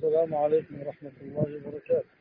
السلام عليكم ورحمة الله وبركاته.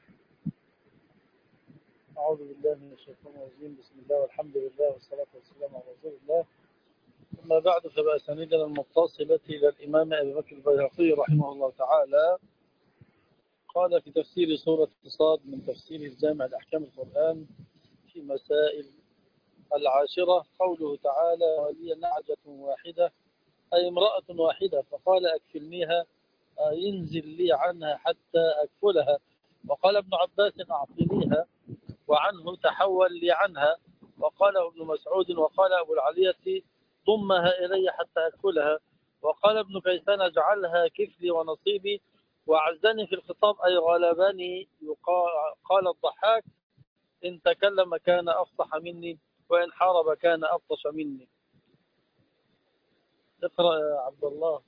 أعوذ بالله من الشيطان الرجيم. بسم الله والحمد لله والصلاة والسلام على رسول الله. أما بعد، فبأسانيدنا المتصلة إلى الإمام أبي بكر البيهقي رحمه الله تعالى قال في تفسير سورة صاد من تفسير الجامع لأحكام القرآن في مسائل العاشرة قوله تعالى: ولي نعجة واحدة أي امرأة واحدة فقال أكفلنيها ينزل لي عنها حتى أكفلها. وقال ابن عباس أعطنيها وعنه تحول لي عنها. وقال ابن مسعود وقال أبو العلية ضمها إلي حتى أكفلها. وقال ابن كيسان اجعلها كفلي ونصيبي. وعزني في الخطاب أي غلبني. قال الضحاك: إن تكلم كان أفصح مني وإن حارب كان أبطش مني. اقرأ يا عبد الله.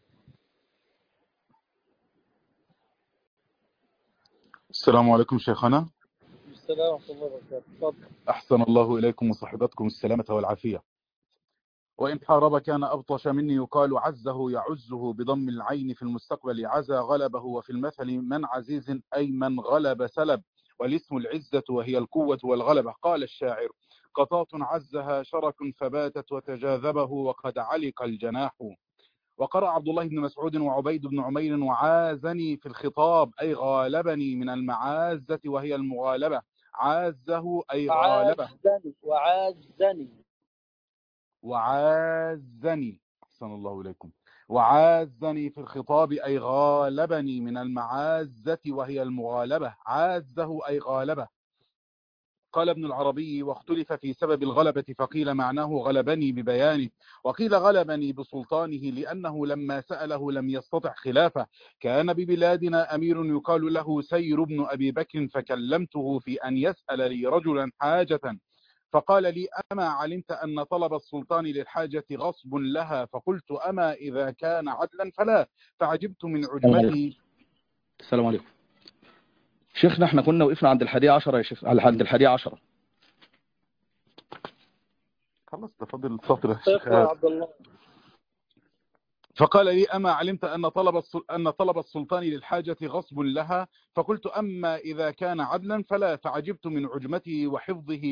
السلام عليكم شيخنا. السلام ورحمة الله وبركاته. تفضل. أحسن الله إليكم وصحبتكم السلامة والعافية. وإن حارب كان أبطش مني يقال عزه يعزه بضم العين في المستقبل عزى غلبه، وفي المثل من عزيز أي من غلب سلب، والاسم العزة وهي القوة والغلبة. قال الشاعر: قطاط عزها شرك فباتت وتجاذبه وقد علق الجناح. وقرأ عبد الله بن مسعود وعبيد بن عمير: وعازني في الخطاب أي غالبني من المعازة وهي المغالبة. عازه أي غالبه. وعازني أحسن الله إليكم. وعازني في الخطاب أي غالبني من المعازة وهي المغالبة. عازه أي غالبه. قال ابن العربي: واختلف في سبب الغلبة، فقيل معناه غلبني ببيانه، وقيل غلبني بسلطانه، لأنه لما سأله لم يستطع خلافه. كان ببلادنا أمير يقال له سير بن أبي بكر، فكلمته في أن يسأل لي رجلا حاجة، فقال لي: أما علمت أن طلب السلطان للحاجة غصب لها؟ فقلت: أما إذا كان عدلا فلا. فعجبت من عجبته. السلام عليكم شيخنا، احنا كنا وقفنا عند 11 يا شيخ، عند 11. خلاص تفضل السطر يا شيخ. اقرأ يا عبد الله. فقال لي: أما علمت أن طلب السلطان للحاجة غصب لها؟ فقلت: أما إذا كان عدلا فلا. فعجبت من عجمته وحفظه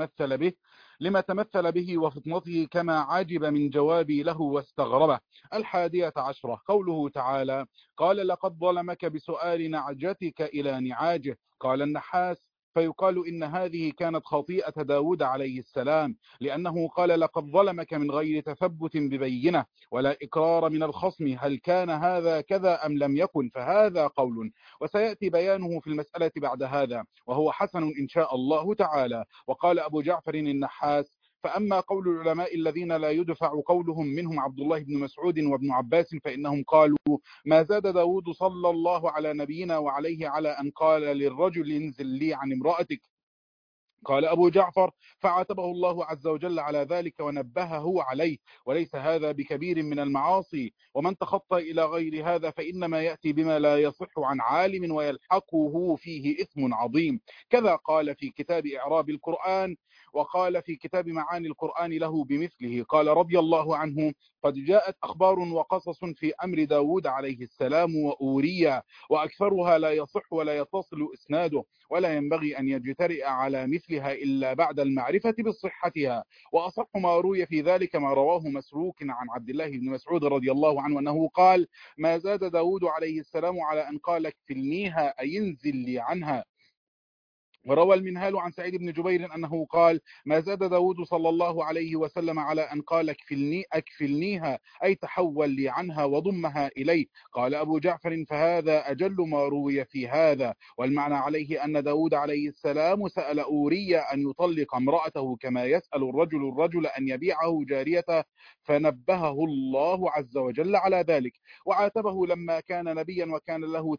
لما تمثل به وفطنته، كما عجب من جوابي له واستغربه. 11 قوله تعالى: قال لقد ظلمك بسؤال نعجتك إلى نعاجه. قال النحاس: فيقال إن هذه كانت خطيئة داود عليه السلام، لأنه قال لقد ظلمك من غير تثبت ببينة ولا إقرار من الخصم، هل كان هذا كذا أم لم يكن؟ فهذا قول، وسيأتي بيانه في المسألة بعد هذا، وهو حسن إن شاء الله تعالى. وقال أبو جعفر النحاس: فأما قول العلماء الذين لا يدفع قولهم، منهم عبد الله بن مسعود وابن عباس، فإنهم قالوا: ما زاد داود صلى الله على نبينا وعليه على أن قال للرجل انزل لي عن امرأتك. قال أبو جعفر: فعاتبه الله عز وجل على ذلك ونبهه عليه، وليس هذا بكبير من المعاصي، ومن تخطى إلى غير هذا فإنما يأتي بما لا يصح عن عالم ويلحقه فيه إثم عظيم. كذا قال في كتاب إعراب القرآن، وقال في كتاب معاني القرآن له بمثله. قال رضي الله عنه: قد جاءت أخبار وقصص في أمر داود عليه السلام وأوريا، وأكثرها لا يصح ولا يتصل إسناده، ولا ينبغي أن يجترئ على مثلها إلا بعد المعرفة بصحتها. وأصح ما روي في ذلك ما رواه مسروق عن عبد الله بن مسعود رضي الله عنه أنه قال: ما زاد داود عليه السلام على أن قال اكفلنيها أي انزل لي عنها. وروى المنهال عن سعيد بن جبير أنه قال: ما زاد داود صلى الله عليه وسلم على أن قال أكفلنيها أي تحول لي عنها وضمها إلي. قال أبو جعفر: فهذا أجل ما روي في هذا، والمعنى عليه أن داود عليه السلام سأل أوريا أن يطلق امرأته كما يسأل الرجل أن يبيعه جاريته، فنبهه الله عز وجل على ذلك، وعاتبه لما كان نبيا وكان له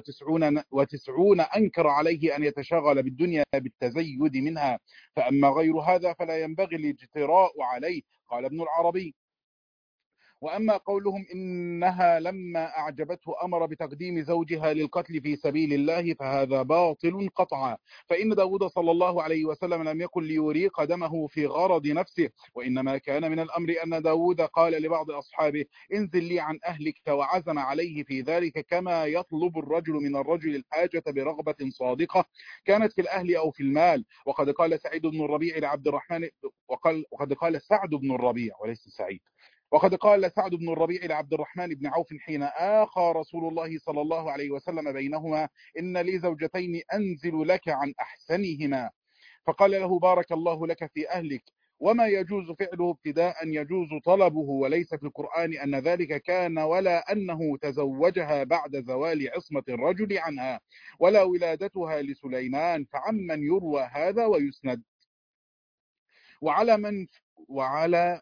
99 أنكر عليه أن يتشغل بالدنيا بالتزيد منها، فأما غير هذا فلا ينبغي الاجتراء عليه. قال ابن العربي: وأما قولهم إنها لما أعجبته أمر بتقديم زوجها للقتل في سبيل الله فهذا باطل قطعا، فإن داود صلى الله عليه وسلم لم يكن ليريق دمه في غرض نفسه، وإنما كان من الأمر أن داود قال لبعض أصحابه انزل لي عن أهلك، وعزم عليه في ذلك كما يطلب الرجل من الرجل الحاجة برغبة صادقة كانت في الأهل أو في المال. وقد قال سعيد بن الربيع لعبد الرحمن وقد قال سعد بن الربيع وليس سعيد، وقد قال سعد بن الربيع لعبد الرحمن بن عوف حين آخى رسول الله صلى الله عليه وسلم بينهما إن لي زوجتين أنزل لك عن أحسنهما، فقال له بارك الله لك في أهلك، وما يجوز فعله ابتداء يجوز طلبه، وليس في القرآن أن ذلك كان ولا أنه تزوجها بعد زوال عصمة الرجل عنها ولا ولادتها لسليمان، فعمن يروى هذا ويسند. وعلى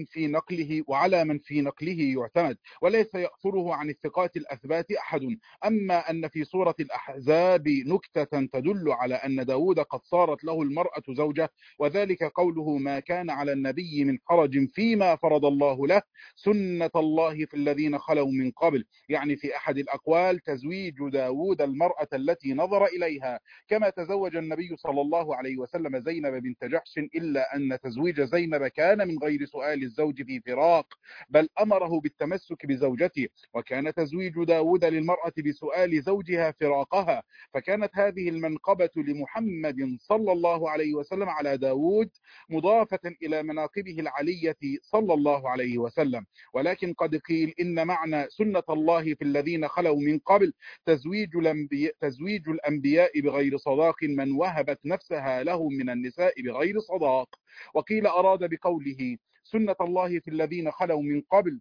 من في نقله يعتمد، وليس يأثره عن الثقات الأثبات أحد. أما أن في سورة الأحزاب نكتة تدل على أن داود قد صارت له المرأة زوجة، وذلك قوله ما كان على النبي من حرج فيما فرض الله له سنة الله في الذين خلوا من قبل، يعني في أحد الأقوال تزويج داود المرأة التي نظر إليها، كما تزوج النبي صلى الله عليه وسلم زينب بنت جحش، إلا أن تزويج زينب كان من غير سؤال الزوج في فراق، بل أمره بالتمسك بزوجته، وكان تزويج داود للمرأة بسؤال زوجها فراقها، فكانت هذه المنقبة لمحمد صلى الله عليه وسلم على داود مضافة إلى مناقبه العلية صلى الله عليه وسلم. ولكن قد قيل إن معنى سنة الله في الذين خلوا من قبل تزويج الأنبياء بغير صداق من وهبت نفسها لهم من النساء بغير صداق. وقيل أراد بقوله سنة الله في الذين خلوا من قبل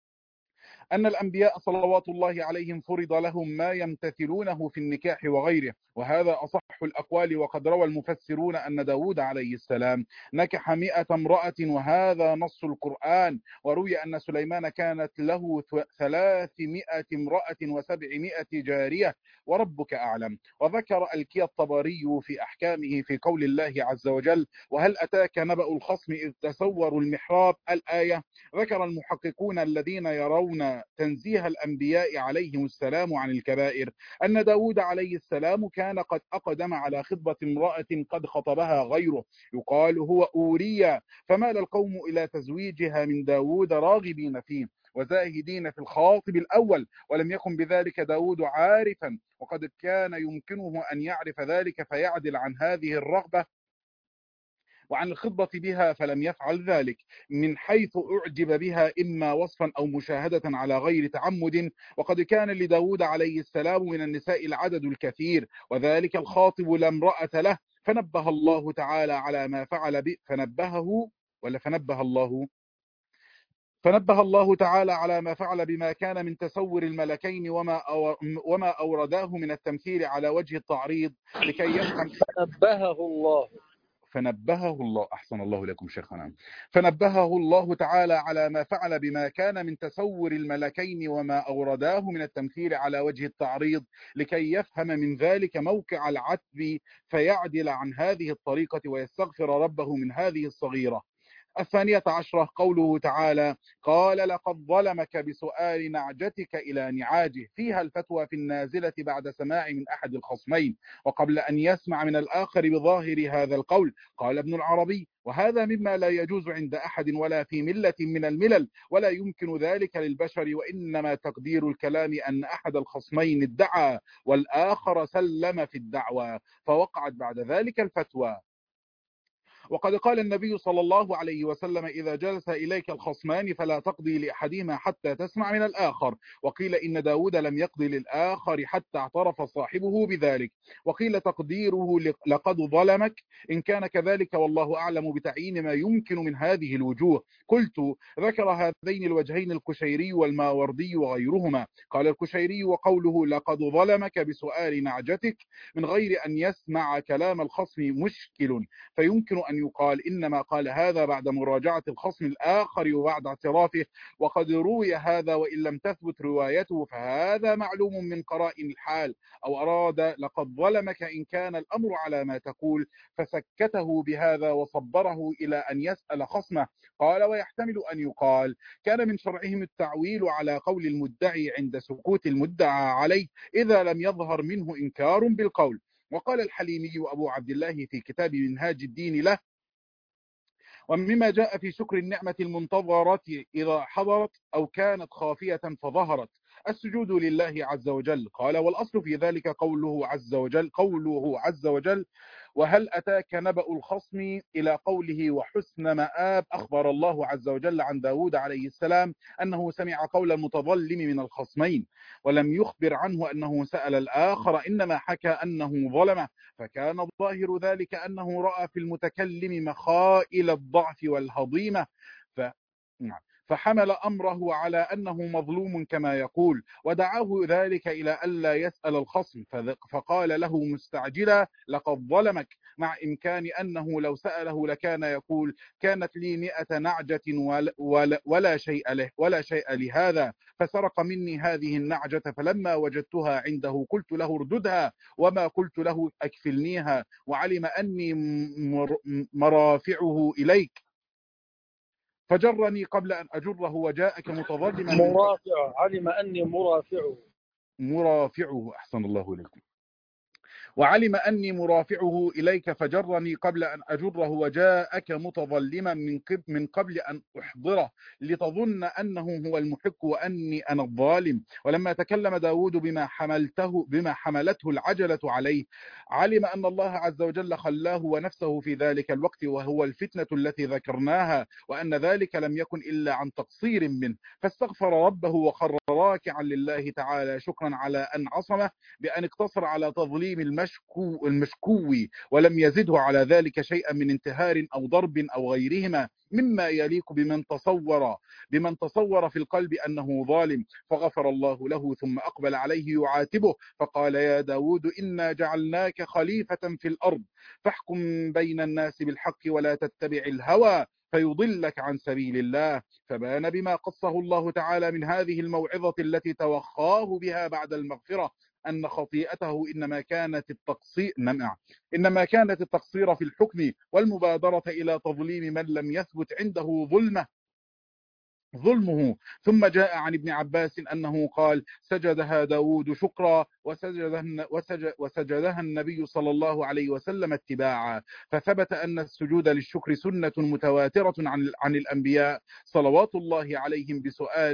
أن الأنبياء صلوات الله عليهم فرض لهم ما يمتثلونه في النكاح وغيره، وهذا أصح الأقوال. وقد روى المفسرون أن داود عليه السلام نكح 100 امرأة، وهذا نص القرآن. وروي أن سليمان كانت له 300 امرأة و700 جارية، وربك أعلم. وذكر الكي الطبري في أحكامه في قول الله عز وجل وهل أتاك نبأ الخصم إذ تسوروا المحراب الآية. ذكر المحققون الذين يرون تنزيه الأنبياء عليهم السلام عن الكبائر أن داود عليه السلام كان قد أقدم على خطبة امرأة قد خطبها غيره يقال هو أوريا، فمال القوم إلى تزويجها من داود راغبين فيه وزاهدين في الخاطب الأول، ولم يكن بذلك داود عارفا، وقد كان يمكنه أن يعرف ذلك فيعدل عن هذه الرغبة وعن الخطبة بها، فلم يفعل ذلك من حيث أعجب بها إما وصفا أو مشاهدة على غير تعمد. وقد كان لداود عليه السلام من النساء العدد الكثير، وذلك الخاطب لا امرأة له، فنبه الله تعالى على ما فعل فنبه الله تعالى على ما فعل بما كان من تسور الملكين وما أورداه من التمثيل على وجه التعريض لكي يفهم. فنبهه الله أحسن الله لكم شيخنا. فنبهه الله تعالى على ما فعل بما كان من تسور الملكين وما أورداه من التمثيل على وجه التعريض لكي يفهم من ذلك موقع العتب فيعدل عن هذه الطريقة ويستغفر ربه من هذه الصغيرة. 12 قوله تعالى قال لقد ظلمك بسؤال نعجتك إلى نعاجه، فيها الفتوى في النازلة بعد سماع من أحد الخصمين وقبل أن يسمع من الآخر بظاهر هذا القول. قال ابن العربي وهذا مما لا يجوز عند أحد ولا في ملة من الملل، ولا يمكن ذلك للبشر، وإنما تقدير الكلام أن أحد الخصمين ادعى والآخر سلم في الدعوى فوقعت بعد ذلك الفتوى. وقد قال النبي صلى الله عليه وسلم إذا جلس إليك الخصمان فلا تقضي لأحدهما حتى تسمع من الآخر. وقيل إن داود لم يقضي للآخر حتى اعترف صاحبه بذلك. وقيل تقديره لقد ظلمك إن كان كذلك، والله أعلم بتعيين ما يمكن من هذه الوجوه. قلت ذكر هذين الوجهين الكشيري والماوردي وغيرهما. قال الكشيري وقوله لقد ظلمك بسؤال نعجتك من غير أن يسمع كلام الخصم مشكل، فيمكن أن يقال إنما قال هذا بعد مراجعة الخصم الآخر وبعد اعترافه، وقد روي هذا وإن لم تثبت روايته فهذا معلوم من قرائن الحال. أو أراد لقد ظلمك إن كان الأمر على ما تقول، فسكته بهذا وصبره إلى أن يسأل خصمه. قال ويحتمل أن يقال كان من شرعهم التعويل على قول المدعي عند سكوت المدعى عليه إذا لم يظهر منه إنكار بالقول. وقال الحليمي أبو عبد الله في كتاب منهاج الدين له: ومما جاء في شكر النعمة المنتظرة إذا حضرت أو كانت خافية فظهرت السجود لله عز وجل. قال والأصل في ذلك قوله عز وجل وهل أتاك نبأ الخصم إلى قوله وحسن مآب. أخبر الله عز وجل عن داود عليه السلام أنه سمع قول المتظلم من الخصمين، ولم يخبر عنه أنه سأل الآخر، إنما حكى أنه ظلمه، فكان ظاهر ذلك أنه رأى في المتكلم مخائل الضعف والهضيمة فحمل أمره على أنه مظلوم كما يقول، ودعاه ذلك إلى ألا يسأل الخصم، فقال له مستعجلا لقد ظلمك، مع إمكان أنه لو سأله لكان يقول كانت لي 100 نعجة ولا شيء لهذا، فسرق مني هذه النعجة، فلما وجدتها عنده قلت له ارددها، وما قلت له أكفلنيها، وعلم أني مرافعه إليك فجرني قبل أن أجره، وجاءك متظلما مرافعه، علم أني مرافعه أحسن الله إليكم، وعلم أني مرافعه إليك فجرني قبل أن أجره، وجاءك متظلما من قبل أن أحضره لتظن أنه هو المحق وأني أنا الظالم. ولما تكلم داود بما حملته العجلة عليه، علم أن الله عز وجل خلاه ونفسه في ذلك الوقت، وهو الفتنة التي ذكرناها، وأن ذلك لم يكن إلا عن تقصير منه، فاستغفر ربه وخر راكعا لله تعالى شكرا على أن عصمه بأن اقتصر على تظليم المشكوي، ولم يزده على ذلك شيئا من انتهار أو ضرب أو غيرهما مما يليق بمن تصور في القلب أنه ظالم، فغفر الله له ثم أقبل عليه يعاتبه فقال يا داود إنا جعلناك خليفة في الأرض فاحكم بين الناس بالحق ولا تتبع الهوى فيضلك عن سبيل الله. فبان بما قصه الله تعالى من هذه الموعظة التي توخاه بها بعد المغفرة أن خطيئته إنما كانت التقصير في الحكم والمبادرة إلى تظليم من لم يثبت عنده ظلمه. ثم جاء عن ابن عباس أنه قال سجدها داود شكرا وسجدها النبي صلى الله عليه وسلم اتباعا، فثبت أن السجود للشكر سنة متواترة عن الأنبياء صلوات الله عليهم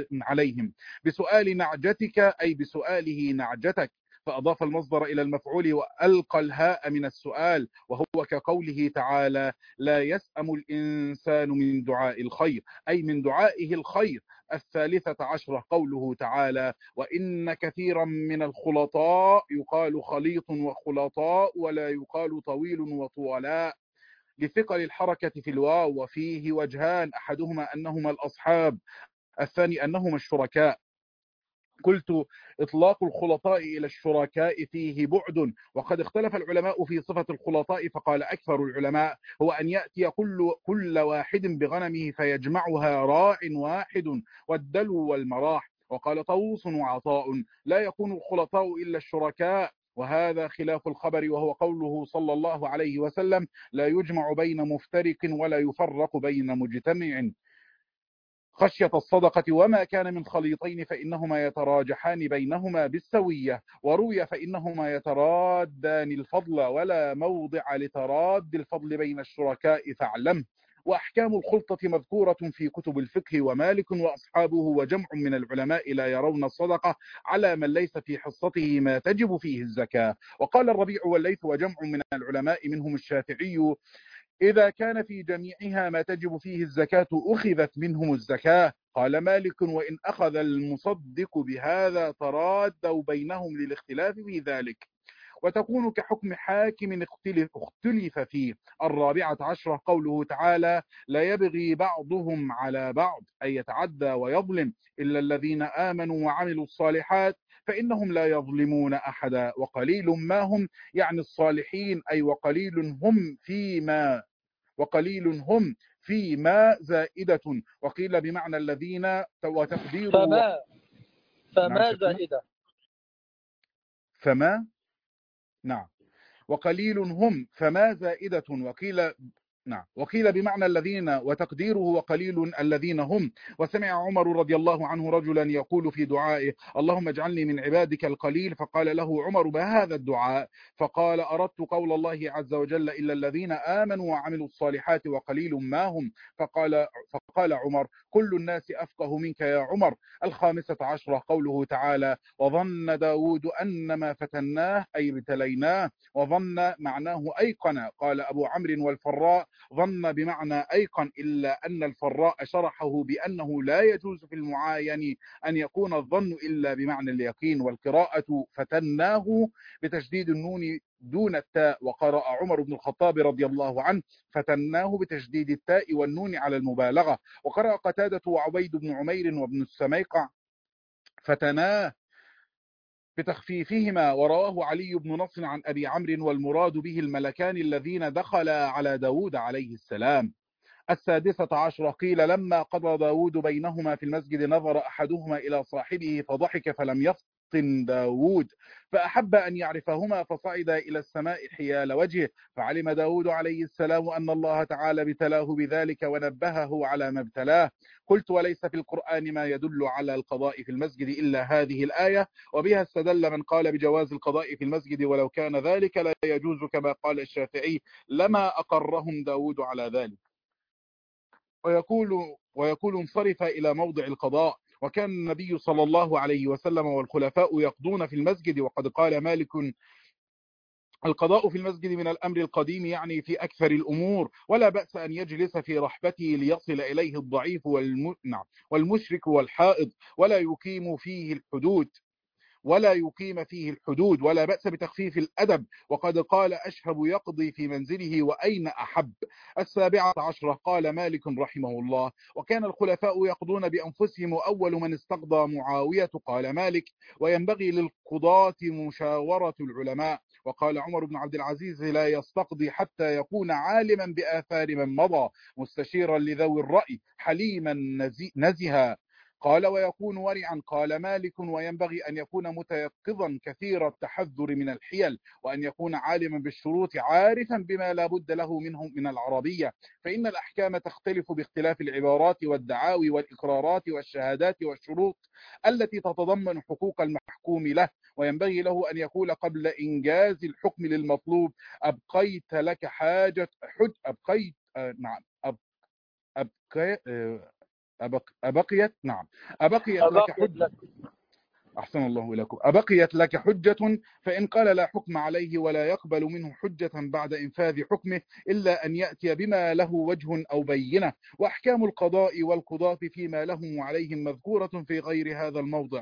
بسؤال نعجتك أي بسؤاله نعجتك، فأضاف المصدر إلى المفعول وألقى الهاء من السؤال، وهو كقوله تعالى لا يسأم الإنسان من دعاء الخير أي من دعائه الخير. 13 قوله تعالى وإن كثيرا من الخلطاء يقال خليط وخلطاء ولا يقال طويل وطولاء لثقل الحركة في الواو، وفيه وجهان أحدهما أنهما الأصحاب، الثاني أنهما الشركاء. قلت إطلاق الخلطاء إلى الشركاء فيه بعد، وقد اختلف العلماء في صفة الخلطاء، فقال أكثر العلماء هو أن يأتي كل واحد بغنمه فيجمعها راع واحد والدلو والمراح. وقال طاووس وعطاء لا يكون الخلطاء إلا الشركاء، وهذا خلاف الخبر، وهو قوله صلى الله عليه وسلم لا يجمع بين مفترق ولا يفرق بين مجتمع خشية الصدقة، وما كان من خليطين فإنهما يتراجحان بينهما بالسوية، وروي فإنهما يترادان الفضل ولا موضع لتراد الفضل بين الشركاء فاعلم. وأحكام الخلطة مذكورة في كتب الفقه، ومالك وأصحابه وجمع من العلماء لا يرون الصدقة على من ليس في حصته ما تجب فيه الزكاة. وقال الربيع والليث وجمع من العلماء منهم الشافعي إذا كان في جميعها ما تجب فيه الزكاة أخذت منهم الزكاة. قال مالك وإن أخذ المصدق بهذا ترادوا بينهم للاختلاف في ذلك، وتكون كحكم حاكم اختلف فيه. 14 قوله تعالى لا يبغي بعضهم على بعض أي يتعدى ويظلم إلا الذين آمنوا وعملوا الصالحات فإنهم لا يظلمون أحدا، وقليل ما هم يعني الصالحين أي وقليل هم فيما وقليل هم فيما زائدة، وقيل بمعنى الذين وتقديره نعم فما شيخنا. زائدة. فما نعم، وقليل هم فما زائدة، وقيل بمعنى الذين وتقديره وقليل الذين هم. وسمع عمر رضي الله عنه رجلا يقول في دعائه: اللهم اجعلني من عبادك القليل، فقال له عمر: ما هذا الدعاء؟ فقال: أردت قول الله عز وجل: إلا الذين آمنوا وعملوا الصالحات وقليل ما هم. فقال عمر: كل الناس أفقه منك يا عمر. 15 قوله تعالى: وظن داود أنما فتناه أي ابتليناه. وظن معناه أيقن. قال أبو عمرو والفراء: ظن بمعنى أيقن، إلا أن الفراء شرحه بأنه لا يجوز في المعاين أن يكون الظن إلا بمعنى اليقين. والقراءة فتناه بتشديد النون دون التاء. وقرأ عمر بن الخطاب رضي الله عنه: فتناه بتشديد التاء والنون على المبالغة. وقرأ قتادة وعبيد بن عمير وابن السميقع: فتناه بتخفيفهما. ورواه علي بن نصر عن أبي عمرو: والمراد به الملكان الذين دخلا على داود عليه السلام. 16 قيل لما قضى داود بينهما في المسجد نظر أحدهما إلى صاحبه فضحك فلم يفطن داود، فأحب أن يعرفهما فصعد إلى السماء حيال وجهه، فعلم داود عليه السلام أن الله تعالى ابتلاه بذلك ونبهه على ما ابتلاه. قلت: وليس في القرآن ما يدل على القضاء في المسجد إلا هذه الآية، وبها استدل من قال بجواز القضاء في المسجد، ولو كان ذلك لا يجوز كما قال الشافعي لما أقرهم داود على ذلك. ويقول انصرف إلى موضع القضاء. وكان النبي صلى الله عليه وسلم والخلفاء يقضون في المسجد. وقد قال مالك: القضاء في المسجد من الأمر القديم، يعني في أكثر الأمور، ولا بأس أن يجلس في رحبته ليصل إليه الضعيف والمشرك والحائض، ولا يقيم فيه الحدود، ولا بأس بتخفيف الأدب. وقد قال أشهب يقضي في منزله وأين أحب. 17 قال مالك رحمه الله: وكان الخلفاء يقضون بأنفسهم، وأول من استقضى معاوية. قال مالك: وينبغي للقضاة مشاورة العلماء. وقال عمر بن عبد العزيز: لا يستقضي حتى يكون عالما بآثار من مضى، مستشيرا لذوي الرأي، حليما نزها. قال: ويكون ورعا. قال مالك: وينبغي أن يكون متيقظا كثير التحذر من الحيل، وأن يكون عالما بالشروط عارفا بما لا بد له منه من العربية، فإن الأحكام تختلف باختلاف العبارات والدعاوي والإقرارات والشهادات والشروط التي تتضمن حقوق المحكوم له. وينبغي له أن يقول قبل إنجاز الحكم للمطلوب: أبقيت لك حاجة أبقيت نعم أبقيت لك حجة. أحسن الله إليكم. أبقيت لك حجة. فإن قال لا حكم عليه ولا يقبل منه حجة بعد إنفاذ حكمه إلا أن يأتي بما له وجه أو بينة. وأحكام القضاء والقضاة فيما لهم وعليهم مذكورة في غير هذا الموضع.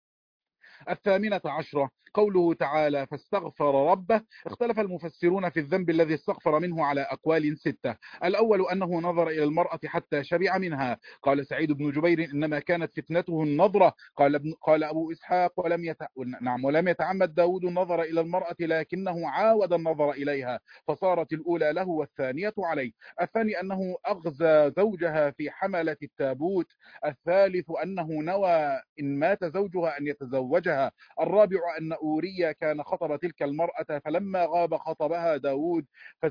18 قوله تعالى: فاستغفر ربه. اختلف المفسرون في الذنب الذي استغفر منه على أقوال 6. الأول أنه نظر إلى المرأة حتى شبع منها. قال سعيد بن جبير: إنما كانت فتنته النظرة. قال أبو إسحاق: ولم يتعمد داود النظر إلى المرأة، لكنه عاود النظر إليها، فصارت الأولى له والثانية عليه. الثاني أنه أغزى زوجها في حملة التابوت. الثالث أنه نوى إن مات زوجها أن يتزوجها. الرابع أن أوريا كان خطب تلك المرأة، فلما غاب خطبها داود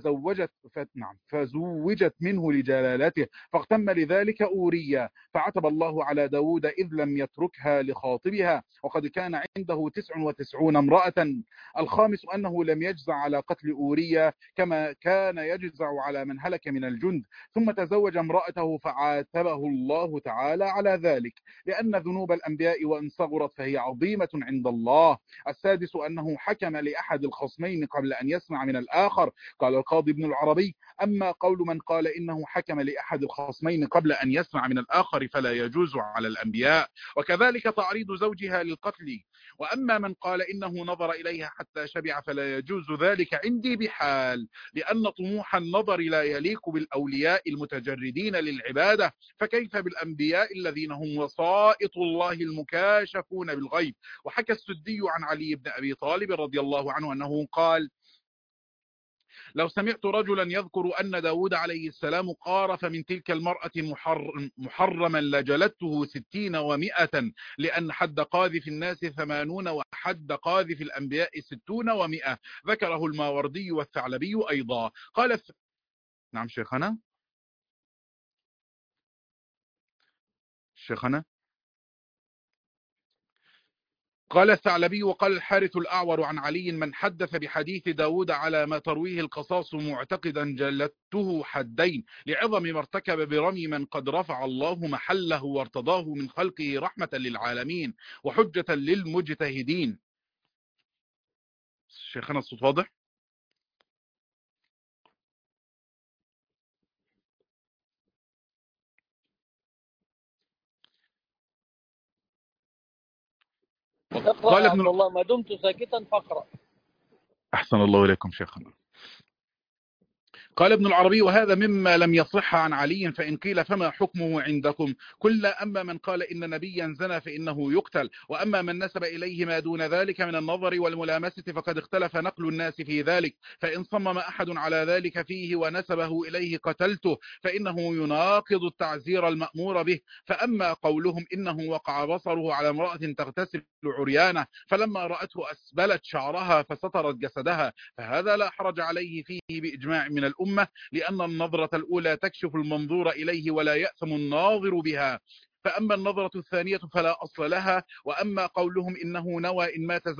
فزوجت منه لجلالته، فاغتم لذلك أوريا، فعتب الله على داود إذ لم يتركها لخاطبها، وقد كان عنده 99 امرأة. الخامس أنه لم يجزع على قتل أوريا كما كان يجزع على من هلك من الجند، ثم تزوج امرأته فعاتبه الله تعالى على ذلك، لأن ذنوب الأنبياء وإن صغرت فهي عظيمة عند الله. السادس أنه حكم لأحد الخصمين قبل أن يسمع من الآخر. قال القاضي ابن العربي: أما قول من قال إنه حكم لأحد الخصمين قبل أن يسمع من الآخر فلا يجوز على الأنبياء، وكذلك تعريض زوجها للقتل. وأما من قال إنه نظر إليها حتى شبع فلا يجوز ذلك عندي بحال، لأن طموح النظر لا يليق بالأولياء المتجردين للعبادة، فكيف بالأنبياء الذين هم وسائط الله المكاشفون بالغيب. وحكى السدي عن علي بن أبي طالب رضي الله عنه أنه قال: لو سمعت رجلا يذكر أن داود عليه السلام قارف من تلك المرأة محرما لجلدته 60 و100، لأن حد قاذف الناس 80 وحد قاذف الأنبياء 60 و100. ذكره الماوردي والثعلبي أيضا. نعم شيخنا. قال الثعلبي وقال الحارث الأعور عن علي: من حدث بحديث داود على ما ترويه القصاص معتقدا جلدته حدين، لعظم ما ارتكب برمي من قد رفع الله محله وارتضاه من خلقه رحمة للعالمين وحجة للمجتهدين. شيخنا الصوت واضح؟ اقرأ قال يا ابن عبد الله، ما دمت ساكتا فاقرأ. أحسن الله إليكم شيخنا. قال ابن العربي: وهذا مما لم يصح عن علي، فإن قيل فما حكمه عندكم؟ قل: أما من قال إن نبيا زنى فإنه يقتل، وأما من نسب إليه ما دون ذلك من النظر والملامسة فقد اختلف نقل الناس في ذلك، فإن صمم أحد على ذلك فيه ونسبه إليه قتلته، فإنه يناقض التعزير المأمور به. فأما قولهم إنه وقع بصره على امرأة تغتسل عريانة فلما رأته أسبلت شعرها فسترت جسدها، فهذا لا حرج عليه فيه بإجماع من الأمة، لأن النظرة الأولى تكشف المنظور إليه ولا يأثم الناظر بها. فأما النظرة الثانية فلا أصل لها. وأما قولهم إنه نوى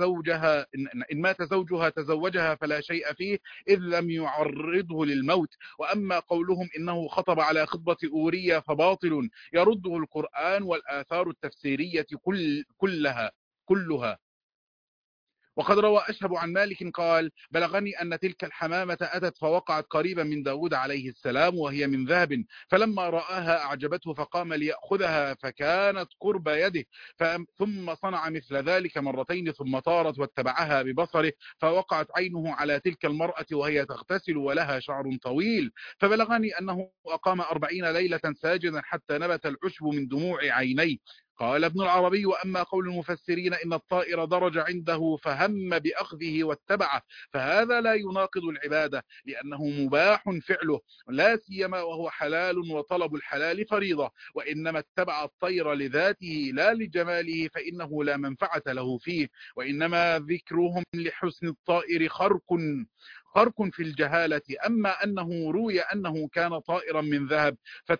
إن مات زوجها تزوجها فلا شيء فيه، إذ لم يعرضه للموت. وأما قولهم إنه خطب على خطبة أورية فباطل، يرده القرآن والآثار التفسيرية كلها. وقد روى أشهب عن مالك قال: بلغني أن تلك الحمامة أتت فوقعت قريبا من داود عليه السلام وهي من ذهب، فلما رآها أعجبته فقام ليأخذها فكانت قرب يده، ثم صنع مثل ذلك مرتين ثم طارت واتبعها ببصره، فوقعت عينه على تلك المرأة وهي تغتسل ولها شعر طويل، فبلغني أنه أقام 40 ليلة ساجدا حتى نبت العشب من دموع عينيه. قال ابن العربي: وأما قول المفسرين إن الطائر درج عنده فهم بأخذه واتبعه، فهذا لا يناقض العبادة، لأنه مباح فعله، لا سيما وهو حلال وطلب الحلال فريضة، وإنما اتبع الطير لذاته لا لجماله، فإنه لا منفعة له فيه، وإنما ذكرهم لحسن الطائر خرق في الجهالة. أما أنه روي أنه كان طائرا من ذهب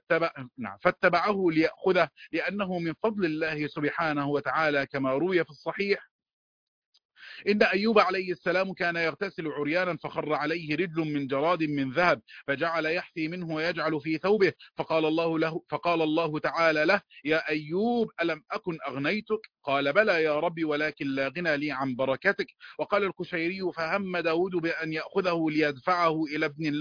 فاتبعه ليأخذه لأنه من فضل الله سبحانه وتعالى، كما روي في الصحيح: إن أيوب عليه السلام كان يغتسل عريانا فخر عليه رجل من جراد من ذهب، فجعل يحثي منه ويجعل في ثوبه، فقال الله تعالى له: يا أيوب ألم أكن أغنيتك؟ قال: بلى يا ربي، ولكن لا غنى لي عن بركتك. وقال الكشيري: فهم داود بأن يأخذه ليدفعه إلى ابن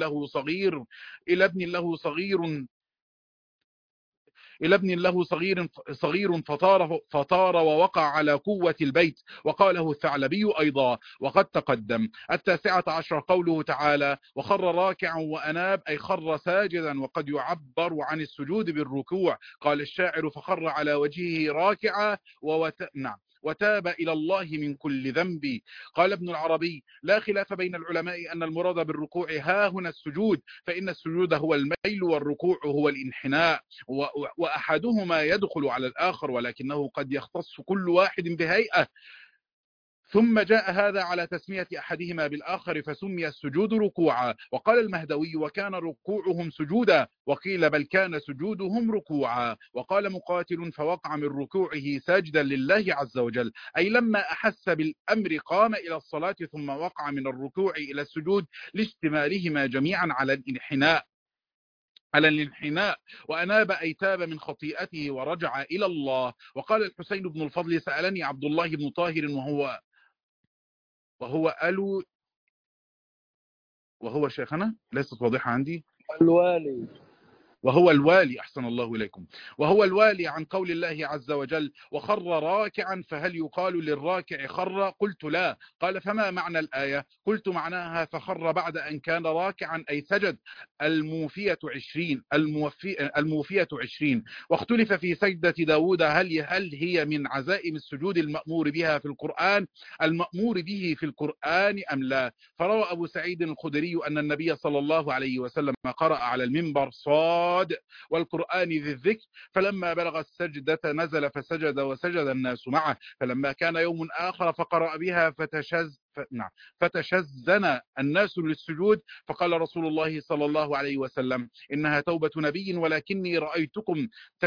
له صغير فطار ووقع على قوة البيت. وقاله الثعلبي أيضا وقد تقدم. 19 قوله تعالى: وخر راكعا وأناب، أي خر ساجدا، وقد يعبر عن السجود بالركوع. قال الشاعر: فخر على وجهه راكعا وتاب إلى الله من كل ذنب. قال ابن العربي: لا خلاف بين العلماء أن المراد بالركوع ها هنا السجود، فإن السجود هو الميل والركوع هو الانحناء، وأحدهما يدخل على الآخر، ولكنه قد يختص كل واحد بهيئة، ثم جاء هذا على تسمية أحدهما بالآخر فسمي السجود ركوعا. وقال المهدوي: وكان ركوعهم سجودا، وقيل بل كان سجودهم ركوعا. وقال مقاتل: فوقع من ركوعه ساجدا لله عز وجل، أي لما أحس بالأمر قام إلى الصلاة، ثم وقع من الركوع إلى السجود لاشتمالهما جميعا على الانحناء، وأناب أي تاب من خطيئته ورجع إلى الله. وقال الحسين بن الفضل: سألني عبد الله بن طاهر وهو شيخنا، ليست واضحة عندي. الوالي وهو الوالي، أحسن الله إليكم، وهو الوالي عن قول الله عز وجل وخر راكعا، فهل يقال للراكع خر؟ قلت لا. قال فما معنى الآية؟ قلت معناها فخر بعد أن كان راكعا أي سجد. الموفية 20 الموفية 20. واختلف في سجدة داود هل هي من عزائم السجود المأمور بها في القرآن المأمور به في القرآن أم لا؟ فروى أبو سعيد الخدري أن النبي صلى الله عليه وسلم قرأ على المنبر صاد والقرآن ذي الذكر، فلما بلغ السجدة نزل فسجد وسجد الناس معه، فلما كان يوم آخر فقرأ بها فتشزن الناس للسجود، فقال رسول الله صلى الله عليه وسلم إنها توبة نبي ولكني رأيتكم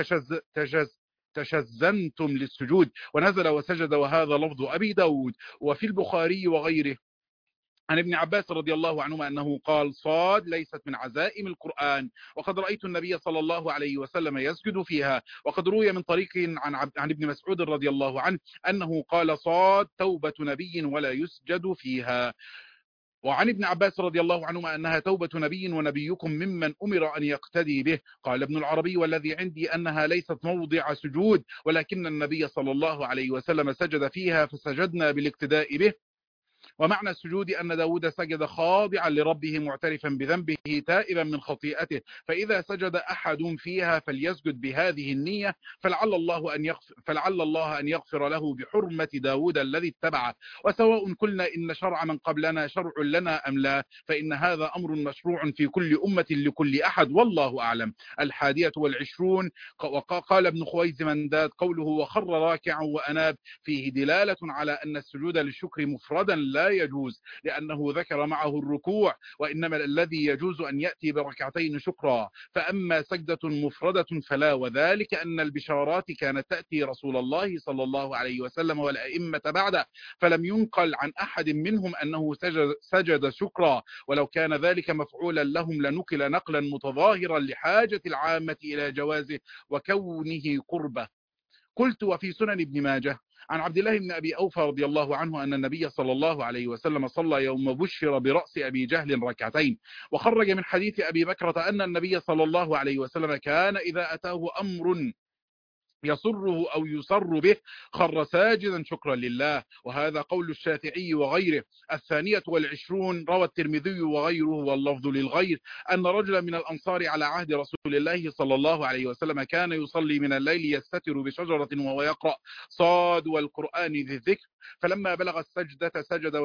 تشزنتم للسجود، ونزل وسجد. وهذا لفظ أبي داود. وفي البخاري وغيره عن ابن عباس رضي الله عنهما أنه قال صاد ليست من عزائم القرآن، وقد رأيت النبي صلى الله عليه وسلم يسجد فيها. وقد روي من طريق عن ابن مسعود رضي الله عنه أنه قال صاد توبة نبي ولا يسجد فيها. وعن ابن عباس رضي الله عنهما أنها توبة نبي ونبيكم ممن أمر أن يقتدي به. قال ابن العربي والذي عندي أنها ليست موضع سجود، ولكن النبي صلى الله عليه وسلم سجد فيها فسجدنا بالاقتداء به. ومعنى السجود أن داود سجد خاضعا لربه معترفا بذنبه تائبا من خطيئته، فإذا سجد أحد فيها فليسجد بهذه النية، فلعل الله أن يغفر له بحرمة داود الذي اتبعه. وسواء قلنا إن شرع من قبلنا شرع لنا أم لا، فإن هذا أمر مشروع في كل أمة لكل أحد، والله أعلم. 21. وقال ابن خويز منداد قوله وخر راكعا وأناب فيه دلالة على أن السجود للشكر مفردا لا يجوز، لأنه ذكر معه الركوع، وإنما الذي يجوز أن يأتي بركعتين شكرا. فأما سجدة مفردة فلا، وذلك أن البشارات كانت تأتي رسول الله صلى الله عليه وسلم والأئمة بعده، فلم ينقل عن أحد منهم أنه سجد شكرا، ولو كان ذلك مفعولا لهم لنقل نقلا متظاهرا لحاجة العامة إلى جوازه وكونه قربة. قلت وفي سنن ابن ماجه عن عبد الله بن أبي أوفى رضي الله عنه أن النبي صلى الله عليه وسلم صلى يوم بشر برأس أبي جهل ركعتين. وخرج من حديث أبي بكرة أن النبي صلى الله عليه وسلم كان إذا أتاه أمر يسره أو يسر به خر ساجدا شكرا لله، وهذا قول الشافعي وغيره. 22. روى الترمذي وغيره واللفظ للغير أن رجلا من الأنصار على عهد رسول الله صلى الله عليه وسلم كان يصلي من الليل يستتر بشجرة وهو يقرأ صاد والقرآن ذي الذكر، فلما بلغ السجدة سجد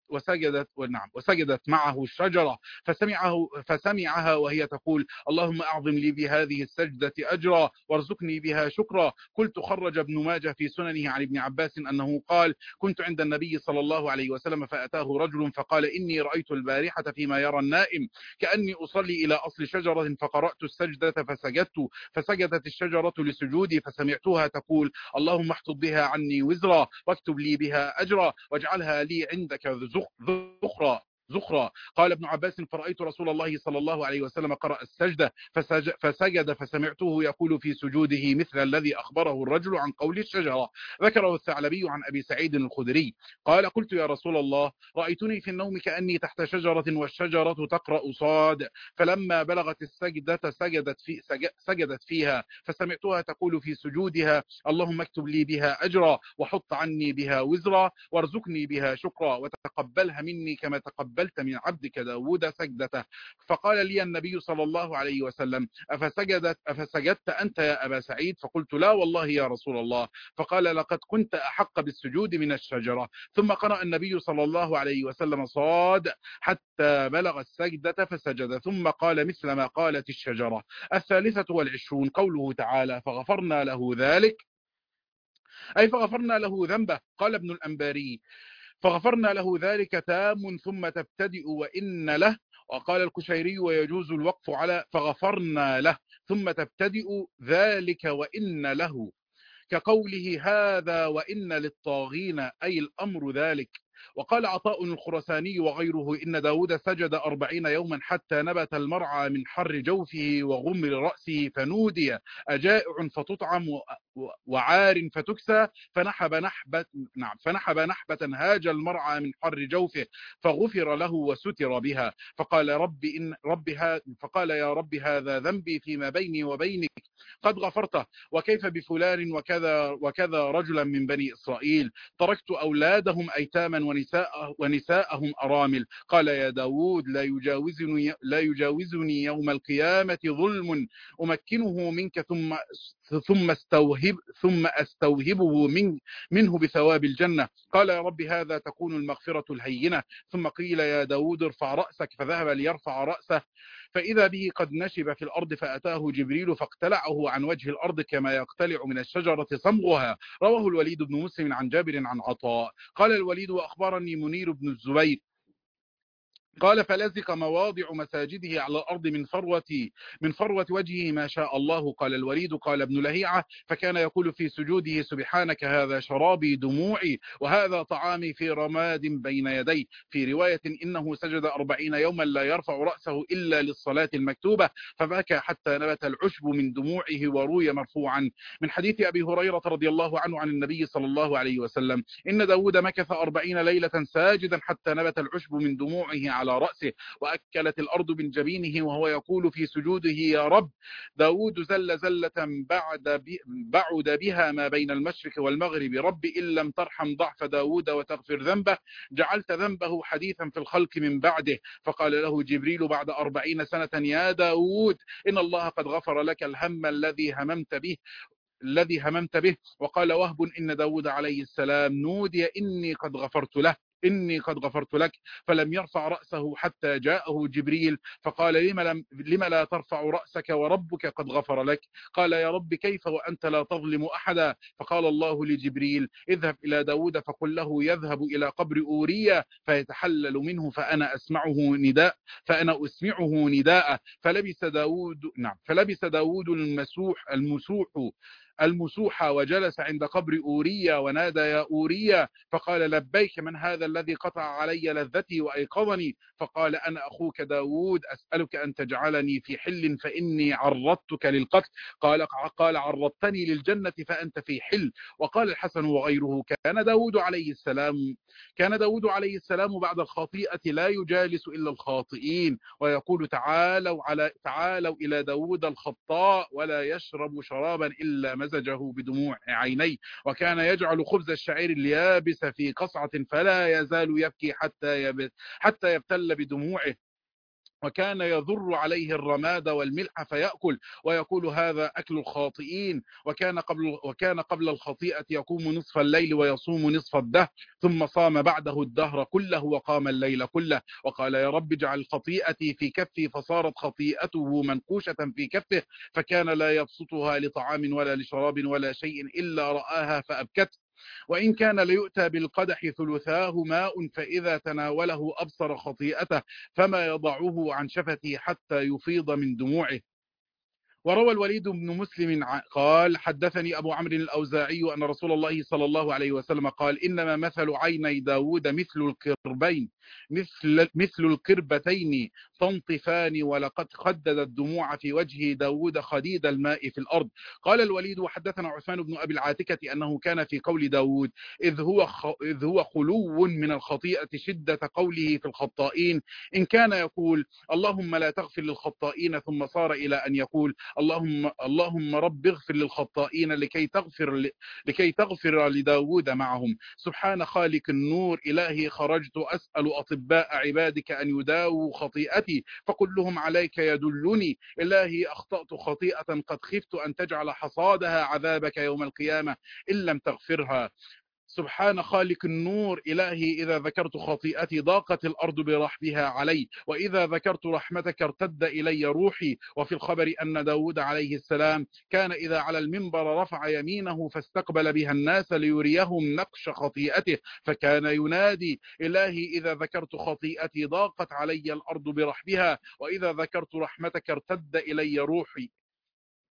وسجدت معه الشجرة، فسمعها وهي تقول اللهم أعظم لي بهذه السجدة أجرا وارزقني بها شكرا. قلت خرج ابن ماجه في سننه عن ابن عباس أنه قال كنت عند النبي صلى الله عليه وسلم فأتاه رجل فقال إني رأيت البارحة فيما يرى النائم كأني أصلي إلى أصل شجرة فقرأت السجدة فسجدت الشجرة لسجودي، فسمعتها تقول اللهم احطب بها عني وزرا واكتب لي بها أجرا واجعلها لي عندك ذخرا. قال ابن عباس فرأيت رسول الله صلى الله عليه وسلم قرأ السجدة فسجد فسمعته يقول في سجوده مثل الذي أخبره الرجل عن قول الشجرة. ذكره الثعلبي عن أبي سعيد الخدري قال قلت يا رسول الله رأيتني في النوم كأني تحت شجرة والشجرة تقرأ صاد، فلما بلغت السجدة سجدت فيها، فسمعتها تقول في سجودها اللهم اكتب لي بها أجرا وحط عني بها وزرا وارزقني بها شكرا وتقبلها مني كما تقبلت من عبدك داود سجدته. فقال لي النبي صلى الله عليه وسلم أفسجدت أنت يا أبا سعيد؟ فقلت لا والله يا رسول الله. فقال لقد كنت أحق بالسجود من الشجرة. ثم قرأ النبي صلى الله عليه وسلم صاد حتى بلغ السجدة فسجد، ثم قال مثل ما قالت الشجرة. 23 قوله تعالى فغفرنا له ذلك أي فغفرنا له ذنبه. قال ابن الأنباري فغفرنا له ذلك تام ثم تبتدئ وإن له. وقال الكشيري ويجوز الوقف على فغفرنا له ثم تبتدئ ذلك وإن له، كقوله هذا وإن للطاغين أي الأمر ذلك. وقال عطاء الخرساني وغيره إن داود سجد 40 يوما حتى نبت المرعى من حر جوفه وغمر رأسه، فنودي أجائع فتطعم وعار فتكسى، فنحب نحبة هاج المرعى من حر جوفه فغفر له وستر بها. فقال فقال يا رب هذا ذنبي فيما بيني وبينك قد غفرته، وكيف بفلان وكذا رجلا من بني إسرائيل تركت أولادهم أيتاما ونساءهم أرامل. قال يا داود لا يجاوزني يوم القيامة ظلم أمكنه منك ثم أستوهبه منه بثواب الجنة. قال يا رب هذا تكون المغفرة الهينة. ثم قيل يا داود ارفع رأسك، فذهب ليرفع رأسه فإذا به قد نشب في الأرض، فأتاه جبريل فاقتلعه عن وجه الأرض كما يقتلع من الشجرة صمغها. رواه الوليد بن مسلم عن جابر عن عطاء. قال الوليد وأخبرني منير بن الزبير قال فلزق مواضع مساجده على الأرض من فروة وجهه ما شاء الله. قال الوليد قال ابن لهيعة فكان يقول في سجوده سبحانك هذا شرابي دموعي وهذا طعامي في رماد بين يدي. في رواية إنه سجد 40 يوما لا يرفع رأسه إلا للصلاة المكتوبة فبكى حتى نبت العشب من دموعه. وروي مرفوعا من حديث أبي هريرة رضي الله عنه عن النبي صلى الله عليه وسلم إن داود مكث 40 ليلة ساجدا حتى نبت العشب من دموعه على رأسه وأكلت الأرض من جبينه وهو يقول في سجوده يا رب داود زل زلة بعد بها ما بين المشرق والمغرب. رب إن لم ترحم ضعف داود وتغفر ذنبه جعلت ذنبه حديثا في الخلق من بعده. فقال له جبريل بعد 40 سنة يا داود إن الله قد غفر لك الهم الذي هممت به. وقال وهب إن داود عليه السلام نودي إني قد غفرت لك فلم يرفع رأسه حتى جاءه جبريل فقال لم لا ترفع رأسك وربك قد غفر لك. قال يا رب كيف وأنت لا تظلم أحدا. فقال الله لجبريل اذهب إلى داود فقل له يذهب إلى قبر أوريا فيتحلل منه فأنا أسمعه نداء. فلبس داود المسوح وجلس عند قبر أوريا ونادى يا أوريا فقال لبيك من هذا الذي قطع علي لذتي وأيقظني. فقال أنا أخوك داود أسألك أن تجعلني في حل فإني عرضتك للقتل. قال عرضتني للجنة فأنت في حل. وقال الحسن وغيره كان داود عليه السلام بعد الخطيئة لا يجالس إلا الخاطئين ويقول تعالوا إلى داود الخطاء ولا يشرب شرابا إلا مزجه بدموع عينيه. وكان يجعل خبز الشعير اليابس في قصعة فلا يزال يبكي حتى يبتل بدموعه. وكان يضر عليه الرماد والملح فيأكل ويقول هذا أكل الخاطئين. وكان قبل الخطيئة يقوم نصف الليل ويصوم نصف الدهر ثم صام بعده الدهر كله وقام الليل كله. وقال يا رب اجعل خطيئتي في كفي فصارت خطيئته منقوشة في كفه فكان لا يبسطها لطعام ولا لشراب ولا شيء إلا رآها فأبكته. وإن كان ليؤتى بالقدح ثلثاه ماء فإذا تناوله أبصر خطيئته فما يضعه عن شفته حتى يفيض من دموعه. وروى الوليد بن مسلم قال حدثني أبو عمرو الأوزاعي أن رسول الله صلى الله عليه وسلم قال إنما مثل عيني داود مثل القربتين تنطفان ولقد خدد الدموع في وجه داود خديد الماء في الأرض. قال الوليد وحدثنا عثمان بن أبي العاتكة أنه كان في قول داود إذ هو خلو من الخطيئة شدة قوله في الخطائين إن كان يقول اللهم لا تغفر للخطائين ثم صار إلى أن يقول اللهم رب اغفر للخطائين لكي تغفر لداود معهم. سبحان خالق النور إلهي خرجت أسأل أطباء عبادك أن يداووا خطيئتي فكلهم عليك يدلني. إلهي أخطأت خطيئة قد خفت أن تجعل حصادها عذابك يوم القيامة إن لم تغفرها. سبحان خالق النور إلهي إذا ذكرت خطيئتي ضاقت الأرض برحبها علي وإذا ذكرت رحمتك ارتد إلي روحي. وفي الخبر أن داود عليه السلام كان إذا على المنبر رفع يمينه فاستقبل بها الناس ليريهم نقش خطيئته فكان ينادي إلهي إذا ذكرت خطيئتي ضاقت علي الأرض برحبها وإذا ذكرت رحمتك ارتد إلي روحي.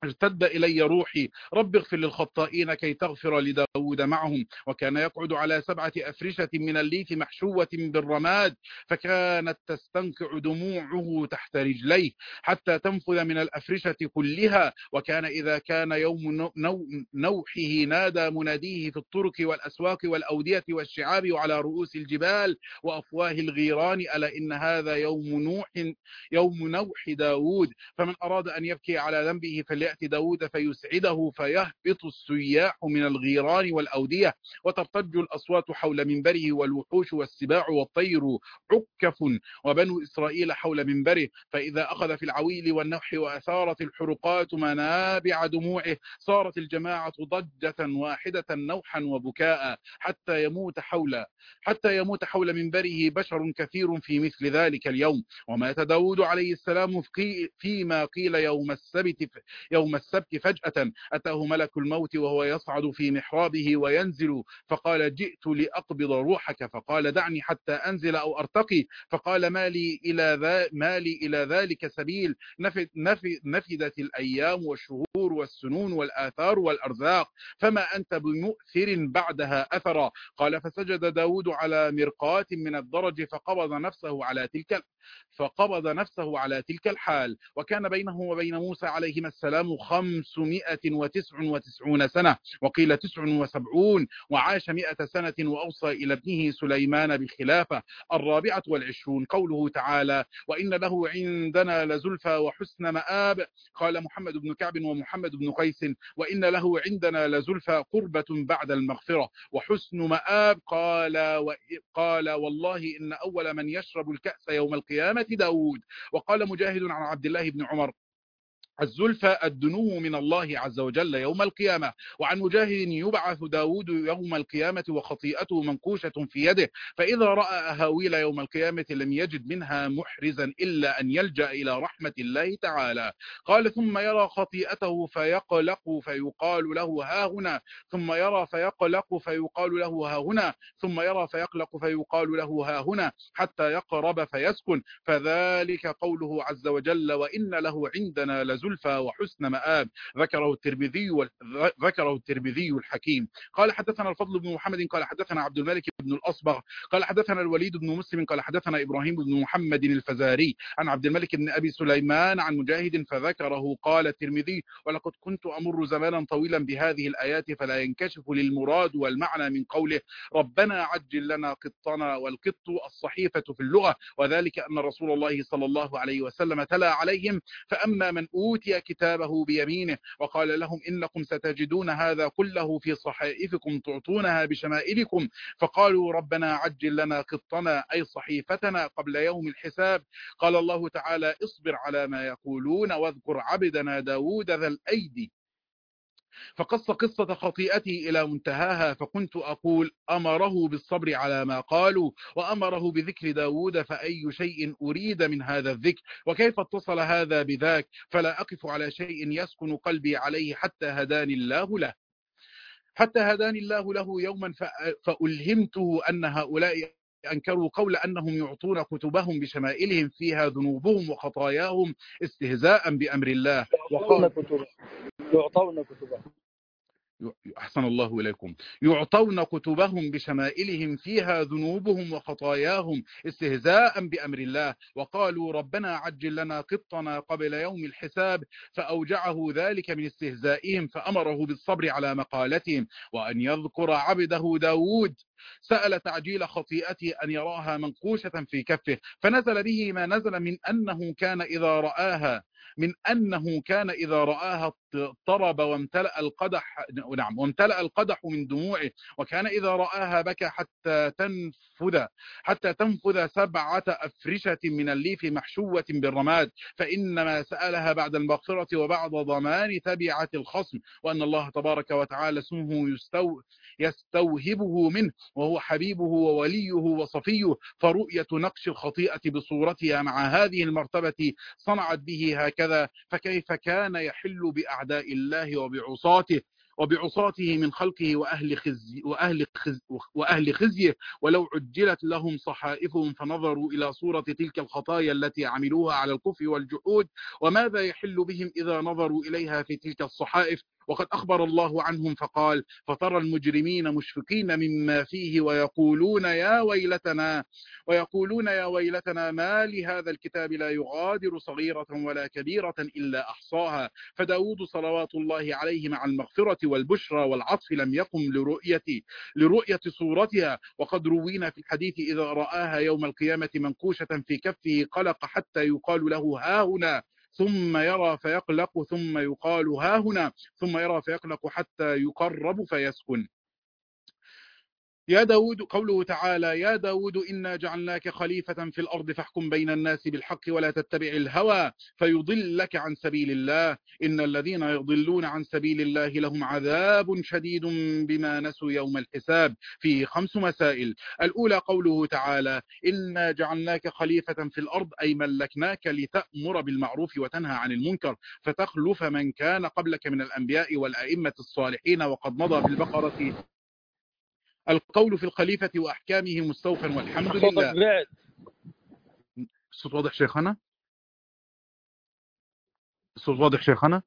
ارتد إلي روحي، رب اغفر للخطائين كي تغفر لداود معهم. وكان يقعد على 7 أفرشة من الليث محشوة بالرماد، فكانت تستنقع دموعه تحت رجليه حتى تنفذ من الأفرشة كلها. وكان إذا كان يوم نوحه نادى مناديه في الطرق والأسواق والأودية والشعاب وعلى رؤوس الجبال وأفواه الغيران، ألا إن هذا يوم نوح داود، فمن أراد أن يبكي على ذنبه فليأتي داود فيسعده. فيهبط السياح من الغيران والأودية وترتج الأصوات حول منبره، والوحوش والسباع والطير عكف وبنو إسرائيل حول منبره. فإذا أخذ في العويل والنوح وأثارت الحرقات منابع دموعه، صارت الجماعة ضجة واحدة نوحا وبكاء حتى يموت حول منبره بشر كثير في مثل ذلك اليوم. ومات داود عليه السلام فيما قيل يوم السبت فجأة أتاه ملك الموت وهو يصعد في محرابه وينزل، فقال جئت لأقبض روحك، فقال دعني حتى أنزل أو أرتقي، فقال ما لي إلى ذلك سبيل، نفدت الأيام والشهور والسنون والآثار والأرزاق، فما أنت بمؤثر بعدها أثرا. قال فسجد داود على مرقاة من الدرج فقبض نفسه على تلك الحال. وكان بينه وبين موسى عليهما السلام 599 سنة، وقيل 79، وعاش 100 سنة، وأوصى إلى ابنه سليمان بالخلافة. 24 قوله تعالى وإن له عندنا لزلفى وحسن مآب. قال محمد بن كعب ومحمد بن قيس وإن له عندنا لزلفى قربة بعد المغفرة وحسن مآب. قال والله إن أول من يشرب الكأس يوم القيامة داود. وقال مجاهد عن عبد الله بن عمر الزلفى الدنو من الله عز وجل يوم القيامة. وعن مجاهد يبعث داود يوم القيامة وخطيئته منقوشة في يده، فإذا رأى أهاويل يوم القيامة لم يجد منها محرزا إلا أن يلجأ إلى رحمة الله تعالى. قال ثم يرى خطيئته فيقلق فيقال له ها هنا، ثم يرى فيقلق فيقال له ها هنا، ثم يرى فيقلق فيقال له ها هنا، حتى يقرب فيسكن. فذلك قوله عز وجل وإن له عندنا لزلفى وحسن مآب. ذكره الترمذي الحكيم. قال حدثنا الفضل بن محمد قال حدثنا عبد الملك بن الأصبغ قال حدثنا الوليد بن مسلم قال حدثنا إبراهيم بن محمد الفزاري عن عبد الملك بن أبي سليمان عن مجاهد فذكره. قال الترمذي ولقد كنت أمر زمانا طويلا بهذه الآيات فلا ينكشف للمراد والمعنى من قوله ربنا عجل لنا قطنا. والقط الصحيفة في اللغة، وذلك أن رسول الله صلى الله عليه وسلم تلا عليهم فأما من أوتي كتابه بيمينه وقال لهم إنكم ستجدون هذا كله في صحائفكم تعطونها بشمائلكم، فقالوا ربنا عجل لنا قطنا أي صحيفتنا قبل يوم الحساب. قال الله تعالى اصبر على ما يقولون واذكر عبدنا داود ذا الأيدي، فقص قصة خطيئته إلى منتهاها. فكنت أقول أمره بالصبر على ما قالوا وأمره بذكر داود، فأي شيء أريد من هذا الذكر وكيف اتصل هذا بذاك، فلا أقف على شيء يسكن قلبي عليه حتى هداني الله له يوما فألهمته أن هؤلاء أنكروا قول أنهم يعطون كتبهم بشمائلهم فيها ذنوبهم وخطاياهم استهزاء بأمر الله. يعطون كتبهم أحسن الله إليكم. يعطون كتبهم بشمائلهم فيها ذنوبهم وخطاياهم استهزاء بأمر الله. وقالوا ربنا عجل لنا قطنا قبل يوم الحساب، فأوجعه ذلك من استهزائهم فأمره بالصبر على مقالتهم وأن يذكر عبده داود. سأل تعجيل خطيئته أن يراها منقوشة في كفه، فنزل به ما نزل من أنه كان إذا رآها اضطرب وامتلأ القدح من دموعه، وكان إذا رآها بكى حتى تنفذ 7 أفرشة من الليف محشوة بالرماد، فإنما سألها بعد المغفرة وبعد ضمان تبعة الخصم، وأن الله تبارك وتعالى اسمه يستوهبه منه وهو حبيبه ووليه وصفيه، فرؤية نقش الخطيئة بصورتها مع هذه المرتبة صنعت به هكذا، فكيف كان يحل بأعداء الله وبعصاته. وبعصاته من خلقه وأهل خزيه، ولو عجلت لهم صحائفهم فنظروا إلى صورة تلك الخطايا التي عملوها على الكفر والجحود، وماذا يحل بهم إذا نظروا إليها في تلك الصحائف. وقد أخبر الله عنهم فقال: فترى المجرمين مشفقين مما فيه ويقولون يا ويلتنا ما لهذا الكتاب لا يغادر صغيرة ولا كبيرة إلا أحصاها. فداود صلوات الله عليه مع المغفرة والبشرى والعطف لم يقم لرؤية صورتها. وقد روينا في الحديث: إذا رآها يوم القيامة منكوشة في كفه قلق حتى يقال له ها هنا، ثم يرى فيقلق، ثم يقال ها هنا، ثم يرى فيقلق حتى يقرب فيسكن. يا داود، قوله تعالى: يا داود إنا جعلناك خليفة في الأرض فاحكم بين الناس بالحق ولا تتبع الهوى فيضلك عن سبيل الله. إن الذين يضلون عن سبيل الله لهم عذاب شديد بما نسوا يوم الحساب. فيه 5 مسائل. الأولى قوله تعالى: إنا جعلناك خليفة في الأرض، أي ملكناك لتأمر بالمعروف وتنهى عن المنكر فتخلف من كان قبلك من الأنبياء والأئمة الصالحين. وقد مضى في البقرة القول في الخليفة وأحكامه مستوفى والحمد لله. الصوت واضح شيخنا؟ الصوت واضح شيخنا؟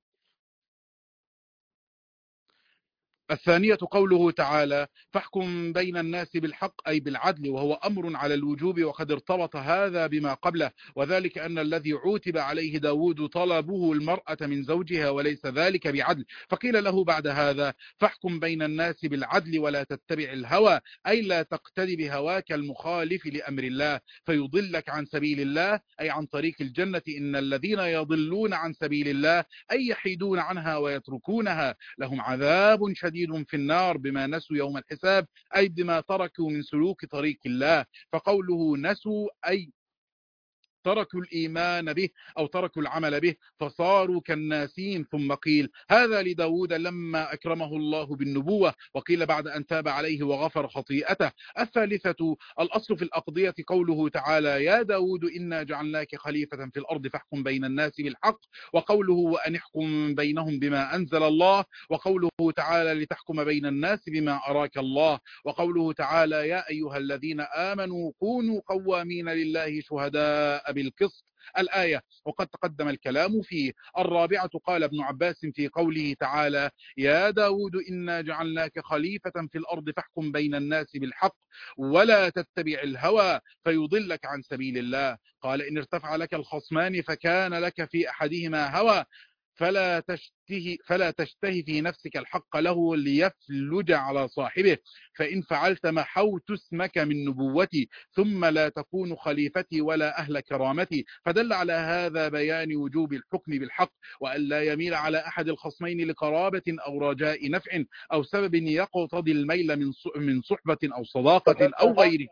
الثانية قوله تعالى: فاحكم بين الناس بالحق، أي بالعدل، وهو أمر على الوجوب، وقد ارتبط هذا بما قبله، وذلك أن الذي عوتب عليه داود طلبه المرأة من زوجها وليس ذلك بعدل، فقيل له بعد هذا: فاحكم بين الناس بالعدل ولا تتبع الهوى، أي لا تقتدي بهواك المخالف لأمر الله فيضلك عن سبيل الله، أي عن طريق الجنة. إن الذين يضلون عن سبيل الله أي يحيدون عنها ويتركونها لهم عذاب شديد في النار بما نسوا يوم الحساب، أي بما تركوا من سلوك طريق الله. فقوله نسوا أي تركوا الإيمان به أو تركوا العمل به فصاروا كالناسين. ثم قيل هذا لداود لما أكرمه الله بالنبوة، وقيل بعد أن تاب عليه وغفر خطيئته. الثالثة الأصل في الأقضية قوله تعالى: يا داود إنا جعلناك خليفة في الأرض فاحكم بين الناس بالحق، وقوله وأن احكم بينهم بما أنزل الله، وقوله تعالى: لتحكم بين الناس بما أراك الله، وقوله تعالى: يا أيها الذين آمنوا كونوا قوامين لله شهداء بالقسط. الآية. وقد تقدم الكلام فيه. الرابعة قال ابن عباس في قوله تعالى: يا داود إنا جعلناك خليفة في الأرض فاحكم بين الناس بالحق ولا تتبع الهوى فيضلك عن سبيل الله. قال: إن ارتفع لك الخصمان فكان لك في أحدهما هوى فلا تشتهي في نفسك الحق له ليفلج على صاحبه، فإن فعلت محوت اسمك من نبوتي ثم لا تكون خليفتي ولا أهل كرامتي. فدل على هذا بيان وجوب الحكم بالحق، وأن لا يميل على أحد الخصمين لقرابة أو رجاء نفع أو سبب يقتضي الميل من صحبة أو صداقة أو غيره.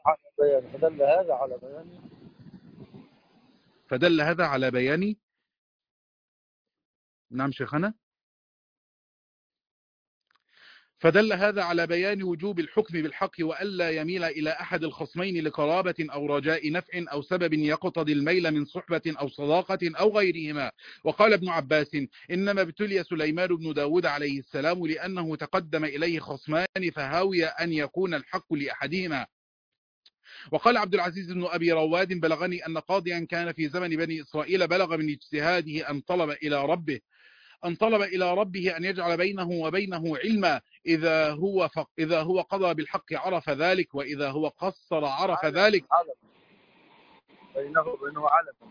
فدل هذا على بيان نعم شيخنا. فدل هذا على بيان وجوب الحكم بالحق، وألا يميل إلى أحد الخصمين لقرابة أو رجاء نفع أو سبب يقتضي الميل من صحبة أو صداقة أو غيرهما. وقال ابن عباس: إنما ابتلي سليمان بن داود عليه السلام لأنه تقدم إليه خصمان فهاوي أن يكون الحق لأحدهما. وقال عبد العزيز بن أبي رواد: بلغني أن قاضيا كان في زمن بني إسرائيل بلغ من اجتهاده أن طلب إلى ربه أن يجعل بينه وبينه علما، إذا هو قضى بالحق عرف ذلك، وإذا هو قصر عرف ذلك. بينه وبينه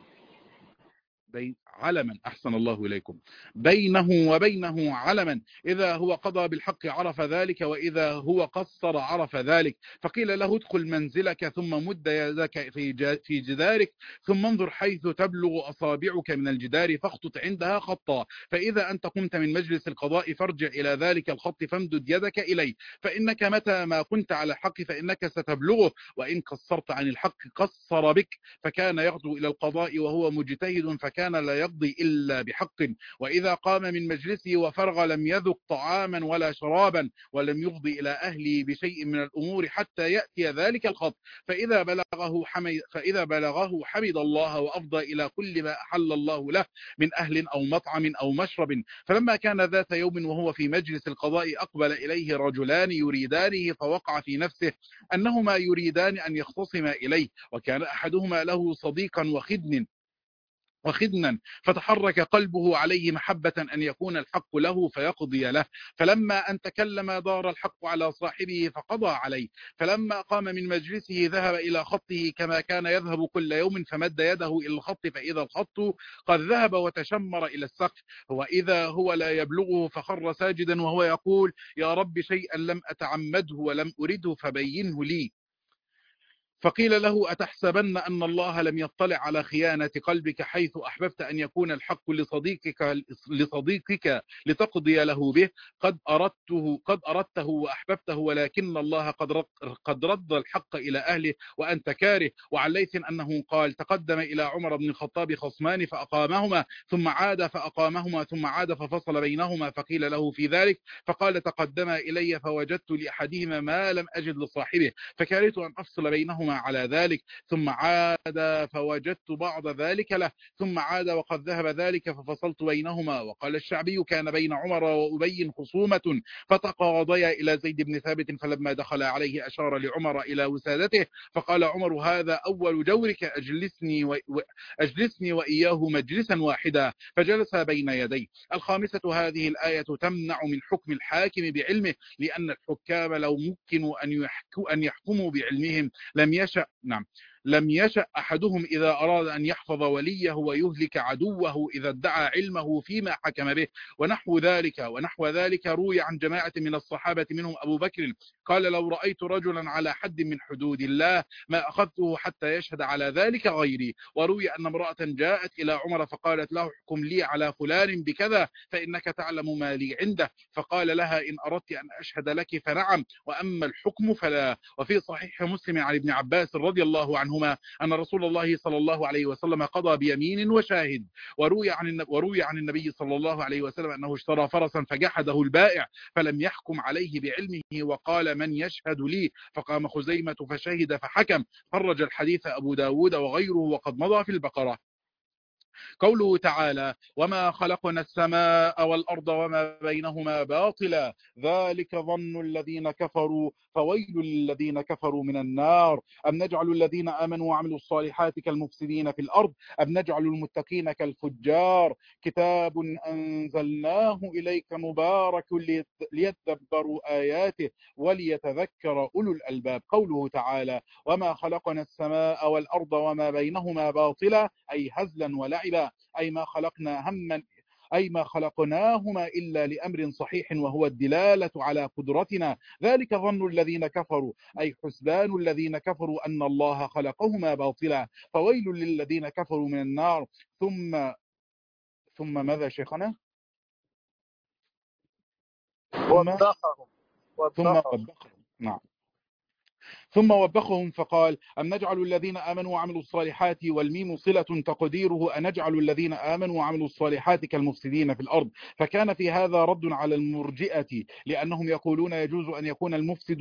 علما. أحسن الله إليكم. بينه وبينه علما، إذا هو قضى بالحق عرف ذلك، وإذا هو قصر عرف ذلك. فقيل له: ادخل منزلك ثم مد يدك في جدارك ثم انظر حيث تبلغ أصابعك من الجدار فاخطط عندها خطا، فإذا أنت قمت من مجلس القضاء فارجع إلى ذلك الخط فامدد يدك إليه، فإنك متى ما كنت على الحق فإنك ستبلغه، وإن قصرت عن الحق قصر بك. فكان يغدو إلى القضاء وهو مجتهد، فكان كان لا يقضي إلا بحق، وإذا قام من مجلسه وفرغ لم يذق طعاما ولا شرابا، ولم يفضي إلى أهله بشيء من الأمور حتى يأتي ذلك الخط، فإذا بلغه حمد الله وأفضى إلى كل ما أحل الله له من أهل أو مطعم أو مشرب. فلما كان ذات يوم وهو في مجلس القضاء أقبل إليه رجلان يريدانه، فوقع في نفسه أنهما يريدان أن يختصما إليه، وكان أحدهما له صديقا وخدنا، فتحرك قلبه عليه محبة أن يكون الحق له فيقضي له. فلما أن تكلم دار الحق على صاحبه فقضى عليه. فلما قام من مجلسه ذهب إلى خطه كما كان يذهب كل يوم، فمد يده إلى الخط فإذا الخط قد ذهب وتشمر إلى السقف، وإذا هو لا يبلغه، فخر ساجدا وهو يقول: يا رب شيئا لم أتعمده ولم أرده فبينه لي. فقيل له: أتحسبن أن الله لم يطلع على خيانة قلبك، حيث أحببت أن يكون الحق لصديقك لتقضي له به؟ قد أردته وأحببته، ولكن الله قد رد الحق إلى أهله وأنت كاره. وعن ليث أنه قال: تقدم إلى عمر بن الخطاب خصمان فأقامهما، ثم عاد فأقامهما، ثم عاد ففصل بينهما، فقيل له في ذلك فقال: تقدما إلي فوجدت لأحدهما ما لم أجد لصاحبه، فكرهت أن أفصل بينهما على ذلك، ثم عاد فوجدت بعض ذلك له، ثم عاد وقد ذهب ذلك ففصلت بينهما. وقال الشعبي: كان بين عمر وأبي خصومة فتقاضيا إلى زيد بن ثابت، فلما دخل عليه أشار لعمر إلى وسادته، فقال عمر: هذا أول جورك، أجلسني وإياه مجلسا واحدا، فجلس بين يديه. الخامسة: هذه الآية تمنع من حكم الحاكم بعلمه، لأن الحكام لو مكنوا أن يحكموا بعلمهم لم يشأ أحدهم إذا أراد أن يحفظ وليه ويهلك عدوه إذا ادعى علمه فيما حكم به. ونحو ذلك روي عن جماعة من الصحابة منهم أبو بكر قال: لو رأيت رجلا على حد من حدود الله ما أخذته حتى يشهد على ذلك غيري. وروي أن امرأة جاءت إلى عمر فقالت له: احكم لي على فلان بكذا فإنك تعلم ما لي عنده، فقال لها: إن أردت أن أشهد لك فنعم، وأما الحكم فلا. وفي صحيح مسلم عن ابن عباس رضي الله عنهما أن رسول الله صلى الله عليه وسلم قضى بيمين وشاهد. وروي عن النبي صلى الله عليه وسلم أنه اشترى فرسا فجحده البائع فلم يحكم عليه بعلمه، وقال: من يشهد لي؟ فقام خزيمة فشهد فحكم. خرج الحديث أبو داود وغيره وقد مضى في البقرة. قوله تعالى: وما خلقنا السماء والأرض وما بينهما باطلا، ذلك ظن الذين كفروا، فويل للذين كفروا من النار. أم نجعل الذين آمنوا وعملوا الصالحات كالمفسدين في الأرض، أم نجعل المتقين كالفجار؟ كتاب أنزلناه إليك مبارك ليتدبروا آياته وليتذكر أولو الألباب. قوله تعالى: وما خلقنا السماء والأرض وما بينهما باطلا، أي هزلا ولعبا، أي ما خلقناهما إلا لأمر صحيح وهو الدلالة على قدرتنا. ذلك ظن الذين كفروا، أي حسبان الذين كفروا أن الله خلقهما باطلا، فويل للذين كفروا من النار. ثم ماذا شيخنا؟ ثم وبخهم. نعم. ثم وبخهم فقال: أم نجعل الذين آمنوا وعملوا الصالحات، والميم صلة تقديره أنجعل الذين آمنوا وعملوا الصالحات كالمفسدين في الأرض. فكان في هذا رد على المرجئة، لأنهم يقولون يجوز أن يكون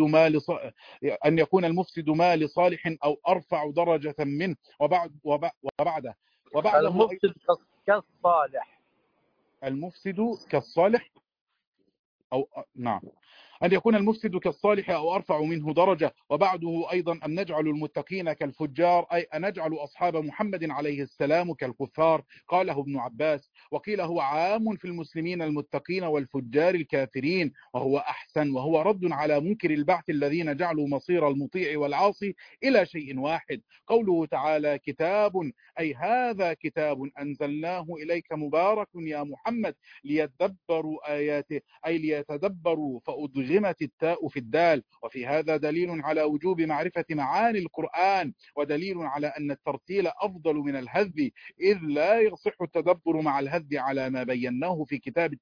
المفسد ما لصالح أو أرفع درجة منه. وبعده المفسد كالصالح. المفسد كالصالح أو نعم، أن يكون المفسد كالصالح أو أرفع منه درجة. وبعده أيضا: أم نجعل المتقين كالفجار، أي أنجعل أصحاب محمد عليه السلام كالكفار. قاله ابن عباس. وقيل هو عام في المسلمين المتقين والفجار الكافرين، وهو أحسن، وهو رد على منكر البعث الذين جعلوا مصير المطيع والعاصي إلى شيء واحد. قوله تعالى: كتاب، أي هذا كتاب أنزلناه إليك مبارك يا محمد ليتدبروا آياته، أي ليتدبروا، فأدغمت التاء في الدال. وفي هذا دليل على وجوب معرفة معاني القرآن، ودليل على أن الترتيل أفضل من الهذ، إذ لا يصح التدبر مع الهذ على ما بيناه في كتاب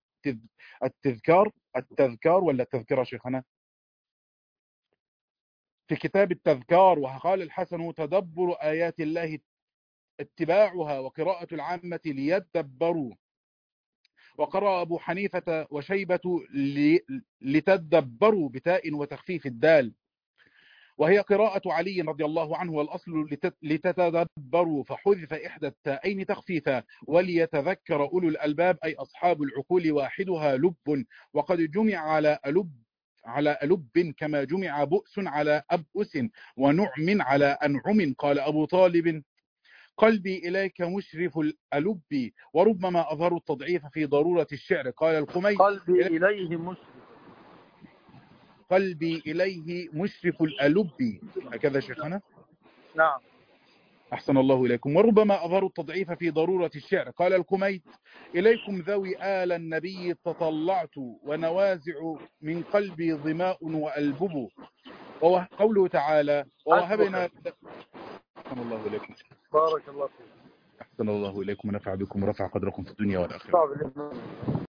التذكار ولا التذكرة شيخنا؟ في كتاب التذكار. وقال الحسن: تدبر آيات الله اتباعها وقراءة العامة ليتدبروا، وقرأ أبو حنيفة وشيبة لتدبروا بتاء وتخفيف الدال، وهي قراءة علي رضي الله عنه، والأصل لتتدبروا، فحذف إحدى التاءين تخفيفا، وليتذكر أولو الألباب أي أصحاب العقول، واحدها لب، وقد جمع على ألب كما جمع بؤس على أبؤس، ونعم على أنعم. قال أبو طالب: قلبي إليك مشرف الألب، وربما أظهر التضعيف في ضرورة الشعر. قال القمي: قلبي إليه مشرف. قلبي إليه مشرف الألب، هكذا شيخنا. نعم. أحسن الله إليكم. وربما أظهر التضعيف في ضرورة الشعر. قال الكميت: إليكم ذوي آل النبي تطلعت، ونوازع من قلبي ظماء وألبب. وقوله تعالى: ووهبنا. أحسن الله إليكم. بارك الله فيك. أحسن الله إليكم ونفع بكم ورفع قدركم في الدنيا والآخرة. صعب الإمام.